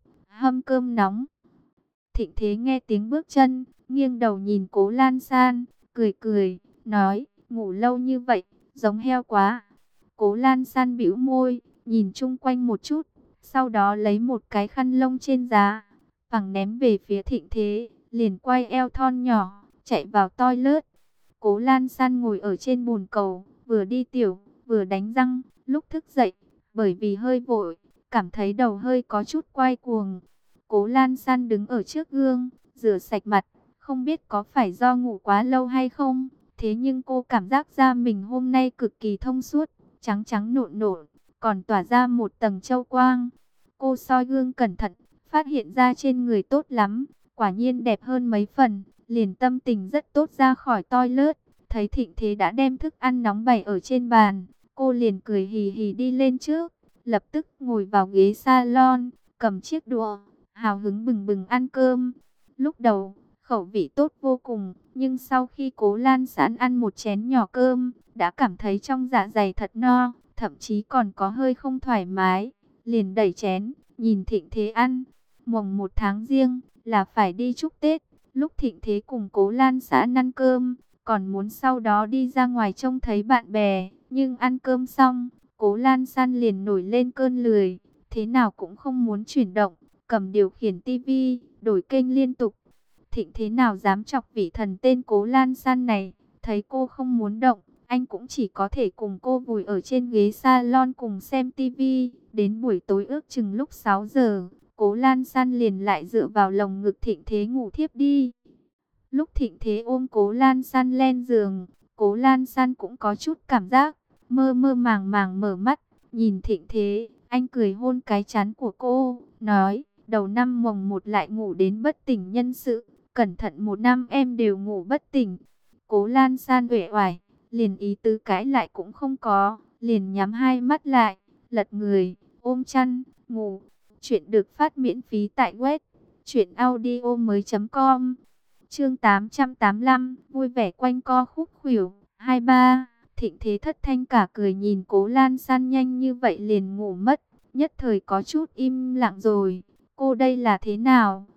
hâm cơm nóng. Thịnh Thế nghe tiếng bước chân, nghiêng đầu nhìn Cố Lan San, cười cười, nói, ngủ lâu như vậy, giống heo quá. Cố Lan San bĩu môi, nhìn chung quanh một chút, sau đó lấy một cái khăn lông trên giá, phẳng ném về phía Thịnh Thế, liền quay eo thon nhỏ, chạy vào toilet. Cố Lan San ngồi ở trên bồn cầu, vừa đi tiểu, vừa đánh răng. Lúc thức dậy, bởi vì hơi vội, cảm thấy đầu hơi có chút quay cuồng. Cố Lan San đứng ở trước gương, rửa sạch mặt, không biết có phải do ngủ quá lâu hay không. Thế nhưng cô cảm giác da mình hôm nay cực kỳ thông suốt, trắng trắng nộn nộn, còn tỏa ra một tầng châu quang. Cô soi gương cẩn thận, phát hiện ra trên người tốt lắm, quả nhiên đẹp hơn mấy phần. Liền tâm tình rất tốt ra khỏi toilet, thấy Thịnh Thế đã đem thức ăn nóng bày ở trên bàn. Cô liền cười hì hì đi lên trước, lập tức ngồi vào ghế salon, cầm chiếc đũa, hào hứng bừng bừng ăn cơm. Lúc đầu, khẩu vị tốt vô cùng, nhưng sau khi Cố Lan San ăn một chén nhỏ cơm, đã cảm thấy trong dạ dày thật no, thậm chí còn có hơi không thoải mái. Liền đẩy chén, nhìn Thịnh Thế ăn. Mồng một tháng riêng, là phải đi chúc Tết. Lúc Thịnh Thế cùng Cố Lan San ăn cơm, còn muốn sau đó đi ra ngoài trông thấy bạn bè. Nhưng ăn cơm xong, Cố Lan San liền nổi lên cơn lười, thế nào cũng không muốn chuyển động, cầm điều khiển tivi, đổi kênh liên tục. Thịnh Thế nào dám chọc vị thần tên Cố Lan San này, thấy cô không muốn động, anh cũng chỉ có thể cùng cô vùi ở trên ghế salon cùng xem tivi. Đến buổi tối ước chừng lúc sáu giờ, Cố Lan San liền lại dựa vào lồng ngực Thịnh Thế ngủ thiếp đi. Lúc Thịnh Thế ôm Cố Lan San lên giường, Cố Lan San cũng có chút cảm giác, mơ mơ màng màng mở mắt, nhìn Thịnh Thế, anh cười hôn cái trán của cô, nói, đầu năm mồng một lại ngủ đến bất tỉnh nhân sự, cẩn thận một năm em đều ngủ bất tỉnh. Cố Lan San uể oải, liền ý tứ cãi lại cũng không có, liền nhắm hai mắt lại, lật người, ôm chăn, ngủ. Chuyện được phát miễn phí tại web truyện audio mới chấm com. Chương tám trăm tám mươi lăm, vui vẻ quanh co khúc khuỷu. hai ba, Thịnh Thế thất thanh cả cười nhìn Cố Lan San nhanh như vậy liền ngủ mất, nhất thời có chút im lặng rồi. Cô đây là thế nào?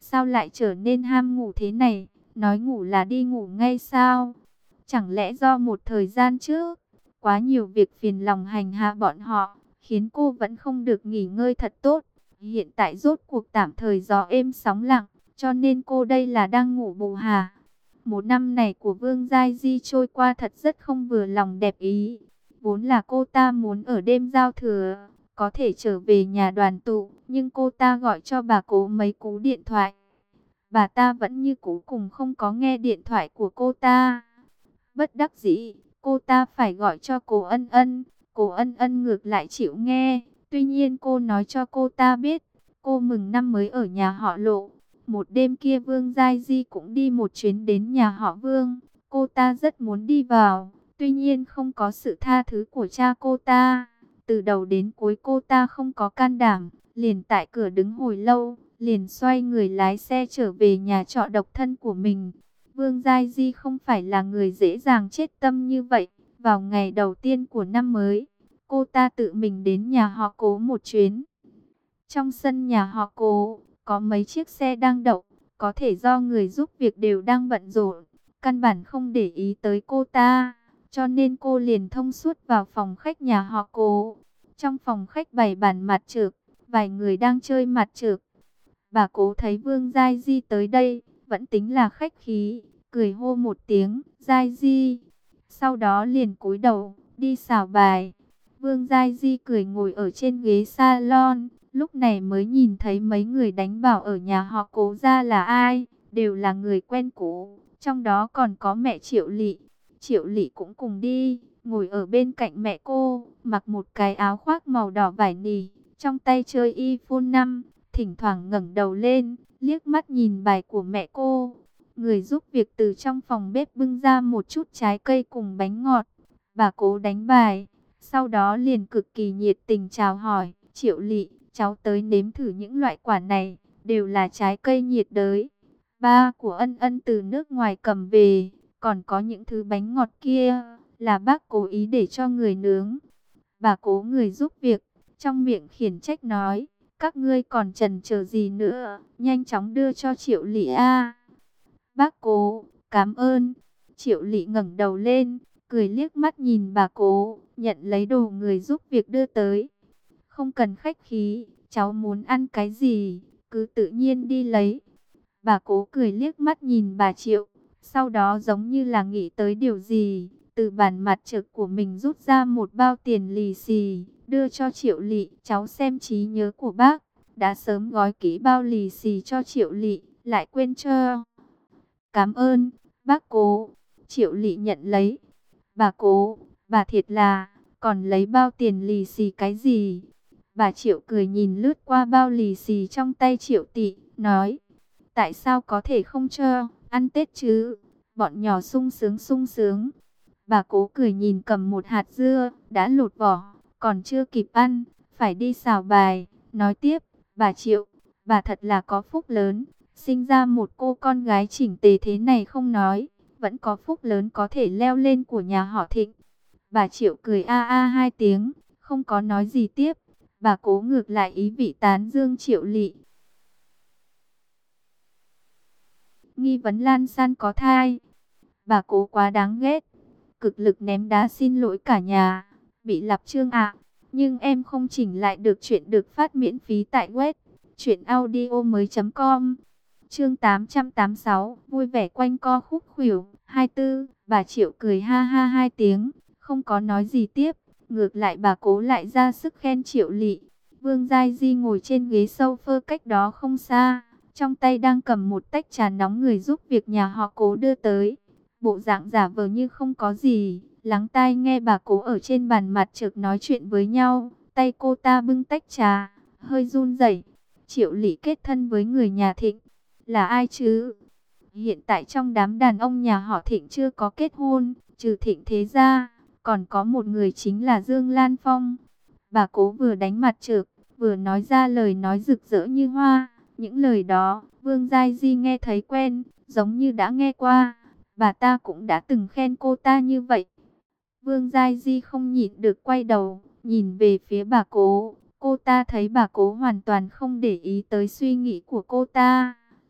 Sao lại trở nên ham ngủ thế này? Nói ngủ là đi ngủ ngay sao? Chẳng lẽ do một thời gian trước, quá nhiều việc phiền lòng hành hạ bọn họ, khiến cô vẫn không được nghỉ ngơi thật tốt. Hiện tại rốt cuộc tạm thời gió êm sóng lặng, cho nên cô đây là đang ngủ bù hà. Một năm này của Vương Giai Di trôi qua thật rất không vừa lòng đẹp ý. Vốn là cô ta muốn ở đêm giao thừa, có thể trở về nhà đoàn tụ, nhưng cô ta gọi cho bà Cố mấy cú điện thoại. Bà ta vẫn như cũ cùng không có nghe điện thoại của cô ta. Bất đắc dĩ, cô ta phải gọi cho cô Ân Ân. Cô Ân Ân ngược lại chịu nghe. Tuy nhiên cô nói cho cô ta biết, cô mừng năm mới ở nhà họ Lộ. Một đêm kia Vương Giai Di cũng đi một chuyến đến nhà họ Vương. Cô ta rất muốn đi vào, tuy nhiên không có sự tha thứ của cha cô ta. Từ đầu đến cuối cô ta không có can đảm, liền tại cửa đứng hồi lâu, liền xoay người lái xe trở về nhà trọ độc thân của mình. Vương Giai Di không phải là người dễ dàng chết tâm như vậy. Vào ngày đầu tiên của năm mới, cô ta tự mình đến nhà họ Cố một chuyến. Trong sân nhà họ Cố, có mấy chiếc xe đang đậu, có thể do người giúp việc đều đang bận rộn, căn bản không để ý tới cô ta, cho nên cô liền thông suốt vào phòng khách nhà họ Cố. Trong phòng khách bày bàn mặt trược, vài người đang chơi mặt trược. Bà Cố thấy Vương Giai Di tới đây, vẫn tính là khách khí, cười hô một tiếng, Giai Di. Sau đó liền cúi đầu, đi xào bài. Vương Giai Di cười ngồi ở trên ghế salon, lúc này mới nhìn thấy mấy người đánh bảo ở nhà họ Cố ra là ai, đều là người quen cũ, trong đó còn có mẹ Triệu Lị. Triệu Lị cũng cùng đi, ngồi ở bên cạnh mẹ cô, mặc một cái áo khoác màu đỏ vải nỉ, trong tay chơi iPhone năm, thỉnh thoảng ngẩng đầu lên, liếc mắt nhìn bài của mẹ cô. Người giúp việc từ trong phòng bếp bưng ra một chút trái cây cùng bánh ngọt. Bà Cố đánh bài, sau đó liền cực kỳ nhiệt tình chào hỏi, Triệu Lị, cháu tới nếm thử những loại quả này, đều là trái cây nhiệt đới. Ba của Ân Ân từ nước ngoài cầm về, còn có những thứ bánh ngọt kia, là bác cố ý để cho người nướng. Bà Cố người giúp việc, trong miệng khiển trách nói, các ngươi còn chần chờ gì nữa, nhanh chóng đưa cho Triệu Lị a. Bác Cố, cảm ơn. Triệu Lị ngẩng đầu lên, cười liếc mắt nhìn bà Cố, nhận lấy đồ người giúp việc đưa tới. Không cần khách khí, cháu muốn ăn cái gì, cứ tự nhiên đi lấy. Bà Cố cười liếc mắt nhìn bà Triệu, sau đó giống như là nghĩ tới điều gì, từ bàn mặt trực của mình rút ra một bao tiền lì xì, đưa cho Triệu Lị. Cháu xem trí nhớ của bác, đã sớm gói kỹ bao lì xì cho Triệu Lị, lại quên cho. Cảm ơn, bác Cố. Triệu Lị nhận lấy. Bà Cố, bà thiệt là, còn lấy bao tiền lì xì cái gì? Bà Triệu cười nhìn lướt qua bao lì xì trong tay Triệu Tị, nói, tại sao có thể không cho, ăn Tết chứ, bọn nhỏ sung sướng sung sướng. Bà Cố cười nhìn cầm một hạt dưa, đã lột vỏ, còn chưa kịp ăn, phải đi xào bài, nói tiếp, bà Triệu, bà thật là có phúc lớn, sinh ra một cô con gái chỉnh tề thế này không nói, vẫn có phúc lớn có thể leo lên của nhà họ Thịnh. Bà Triệu cười a a hai tiếng, không có nói gì tiếp. Bà Cố ngược lại ý vị tán dương Triệu Lị. Nghi vấn Lan San có thai. Bà Cố quá đáng ghét. Cực lực ném đá xin lỗi cả nhà. Bị lặp chương ạ. Nhưng em không chỉnh lại được chuyện được phát miễn phí tại web truyện audio mới chấm com. Chương tám trăm tám mươi sáu. Vui vẻ quanh co khúc khuỷu. hai mươi tư. Bà Triệu cười ha ha hai tiếng. Không có nói gì tiếp. Ngược lại bà Cố lại ra sức khen Triệu Lị. Vương Giai Di ngồi trên ghế sofa cách đó không xa, trong tay đang cầm một tách trà nóng người giúp việc nhà họ Cố đưa tới. Bộ dạng giả vờ như không có gì, lắng tai nghe bà Cố ở trên bàn mặt trực nói chuyện với nhau. Tay cô ta bưng tách trà, hơi run rẩy. Triệu Lị kết thân với người nhà Thịnh, là ai chứ? Hiện tại trong đám đàn ông nhà họ Thịnh chưa có kết hôn, trừ Thịnh thế ra, còn có một người chính là Dương Lan Phong. Bà Cố vừa đánh mặt trược, vừa nói ra lời nói rực rỡ như hoa. Những lời đó, Vương Giai Di nghe thấy quen, giống như đã nghe qua. Bà ta cũng đã từng khen cô ta như vậy. Vương Giai Di không nhịn được quay đầu, nhìn về phía bà Cố. Cô ta thấy bà Cố hoàn toàn không để ý tới suy nghĩ của cô ta,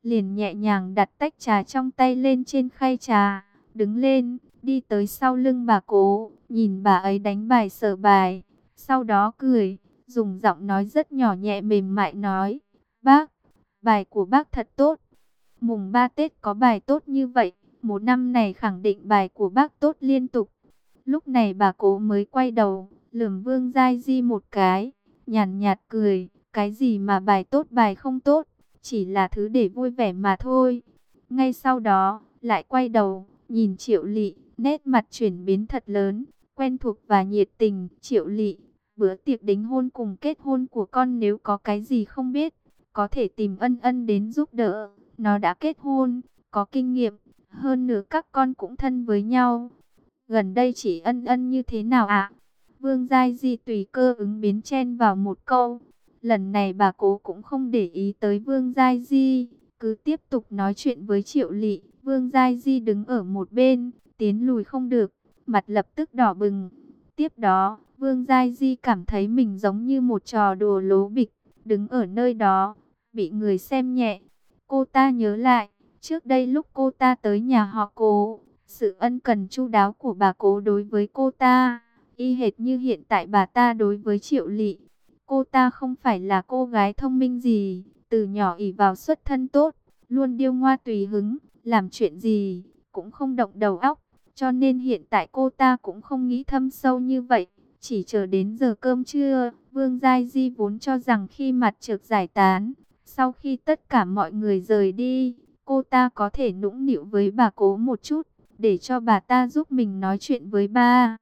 liền nhẹ nhàng đặt tách trà trong tay lên trên khay trà, đứng lên, đi tới sau lưng bà Cố, nhìn bà ấy đánh bài sở bài, sau đó cười, dùng giọng nói rất nhỏ nhẹ mềm mại nói, bác, bài của bác thật tốt, mùng ba Tết có bài tốt như vậy, một năm này khẳng định bài của bác tốt liên tục. Lúc này bà Cố mới quay đầu, lườm Vương Giai Di một cái, nhàn nhạt cười, cái gì mà bài tốt bài không tốt, chỉ là thứ để vui vẻ mà thôi. Ngay sau đó, lại quay đầu, nhìn Triệu Lị, nét mặt chuyển biến thật lớn, quen thuộc và nhiệt tình. Triệu Lị, bữa tiệc đính hôn cùng kết hôn của con nếu có cái gì không biết, có thể tìm Ân Ân đến giúp đỡ. Nó đã kết hôn, có kinh nghiệm, hơn nữa các con cũng thân với nhau. Gần đây chỉ Ân Ân như thế nào ạ? Vương Giai Di tùy cơ ứng biến chen vào một câu. Lần này bà Cố cũng không để ý tới Vương Giai Di, cứ tiếp tục nói chuyện với Triệu Lị. Vương Giai Di đứng ở một bên, tiến lùi không được, mặt lập tức đỏ bừng. Tiếp đó, Vương Giai Di cảm thấy mình giống như một trò đùa lố bịch, đứng ở nơi đó, bị người xem nhẹ. Cô ta nhớ lại, trước đây lúc cô ta tới nhà họ Cố, sự ân cần chu đáo của bà Cố đối với cô ta, y hệt như hiện tại bà ta đối với Triệu Lị. Cô ta không phải là cô gái thông minh gì, từ nhỏ ỷ vào xuất thân tốt, luôn điêu ngoa tùy hứng, làm chuyện gì cũng không động đầu óc, cho nên hiện tại cô ta cũng không nghĩ thâm sâu như vậy. Chỉ chờ đến giờ cơm trưa, Vương Giai Di vốn cho rằng khi mặt trược giải tán, sau khi tất cả mọi người rời đi, cô ta có thể nũng nịu với bà Cố một chút, để cho bà ta giúp mình nói chuyện với ba.